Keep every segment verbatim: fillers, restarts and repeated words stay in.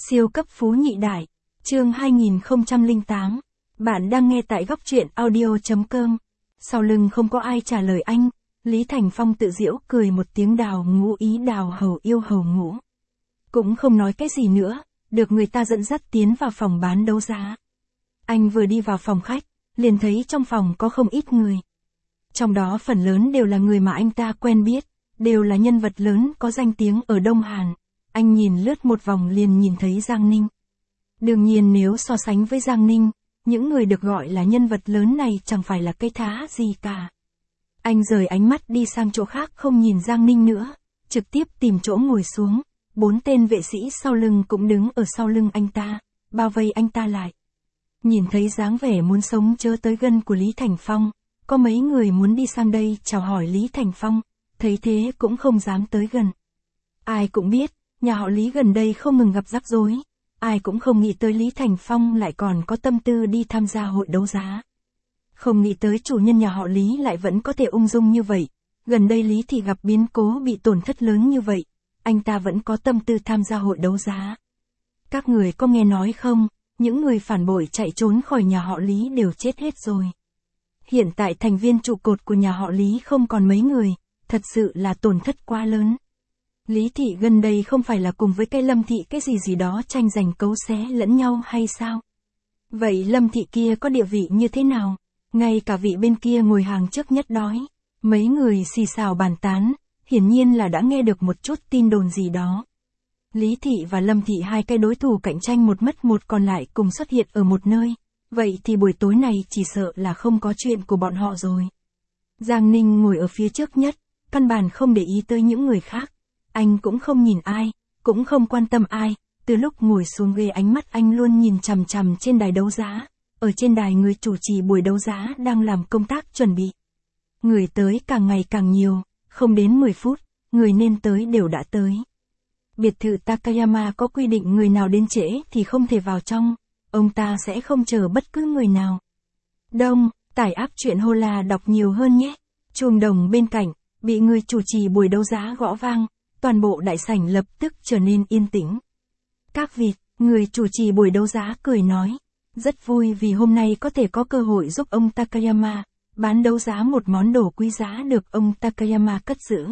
Siêu cấp phú nhị đại, chương hai nghìn không trăm lẻ tám. Bạn đang nghe tại góc truyện audio.com. Sau lưng không có ai trả lời anh, Lý Thành Phong tự giễu cười một tiếng đào ngũ ý đào hầu yêu hầu ngũ. Cũng không nói cái gì nữa, được người ta dẫn dắt tiến vào phòng bán đấu giá. Anh vừa đi vào phòng khách, liền thấy trong phòng có không ít người. Trong đó phần lớn đều là người mà anh ta quen biết, đều là nhân vật lớn có danh tiếng ở Đông Hàn. Anh nhìn lướt một vòng liền nhìn thấy Giang Ninh. Đương nhiên nếu so sánh với Giang Ninh, những người được gọi là nhân vật lớn này chẳng phải là cái thá gì cả. Anh rời ánh mắt đi sang chỗ khác không nhìn Giang Ninh nữa, trực tiếp tìm chỗ ngồi xuống. Bốn tên vệ sĩ sau lưng cũng đứng ở sau lưng anh ta, bao vây anh ta lại. Nhìn thấy dáng vẻ muốn sống chớ tới gân của Lý Thành Phong, có mấy người muốn đi sang đây chào hỏi Lý Thành Phong, thấy thế cũng không dám tới gần. Ai cũng biết, nhà họ Lý gần đây không ngừng gặp rắc rối, ai cũng không nghĩ tới Lý Thành Phong lại còn có tâm tư đi tham gia hội đấu giá. Không nghĩ tới chủ nhân nhà họ Lý lại vẫn có thể ung dung như vậy, gần đây Lý thì gặp biến cố bị tổn thất lớn như vậy, anh ta vẫn có tâm tư tham gia hội đấu giá. Các người có nghe nói không, những người phản bội chạy trốn khỏi nhà họ Lý đều chết hết rồi. Hiện tại thành viên trụ cột của nhà họ Lý không còn mấy người, thật sự là tổn thất quá lớn. Lý thị gần đây không phải là cùng với cái Lâm thị cái gì gì đó tranh giành cấu xé lẫn nhau hay sao? Vậy Lâm thị kia có địa vị như thế nào? Ngay cả vị bên kia ngồi hàng trước nhất đói. Mấy người xì xào bàn tán, hiển nhiên là đã nghe được một chút tin đồn gì đó. Lý thị và Lâm thị hai cái đối thủ cạnh tranh một mất một còn lại cùng xuất hiện ở một nơi. Vậy thì buổi tối này chỉ sợ là không có chuyện của bọn họ rồi. Giang Ninh ngồi ở phía trước nhất, căn bản không để ý tới những người khác. Anh cũng không nhìn ai, cũng không quan tâm ai, từ lúc ngồi xuống ghế ánh mắt anh luôn nhìn chằm chằm trên đài đấu giá. Ở trên đài người chủ trì buổi đấu giá đang làm công tác chuẩn bị. Người tới càng ngày càng nhiều, không đến mười phút, người nên tới đều đã tới. Biệt thự Takayama có quy định người nào đến trễ thì không thể vào trong, ông ta sẽ không chờ bất cứ người nào. Đông, tải app truyện Hola đọc nhiều hơn nhé. Chuông đồng bên cạnh, bị người chủ trì buổi đấu giá gõ vang, toàn bộ đại sảnh lập tức trở nên yên tĩnh. Các vị, người chủ trì buổi đấu giá cười nói, rất vui vì hôm nay có thể có cơ hội giúp ông Takayama bán đấu giá một món đồ quý giá được ông Takayama cất giữ.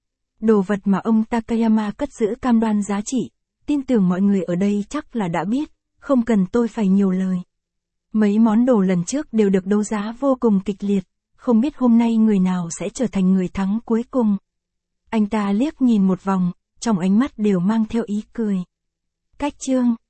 Đồ vật mà ông Takayama cất giữ cam đoan giá trị, tin tưởng mọi người ở đây chắc là đã biết, không cần tôi phải nhiều lời. Mấy món đồ lần trước đều được đấu giá vô cùng kịch liệt, không biết hôm nay người nào sẽ trở thành người thắng cuối cùng. Anh ta liếc nhìn một vòng, trong ánh mắt đều mang theo ý cười. Cách chương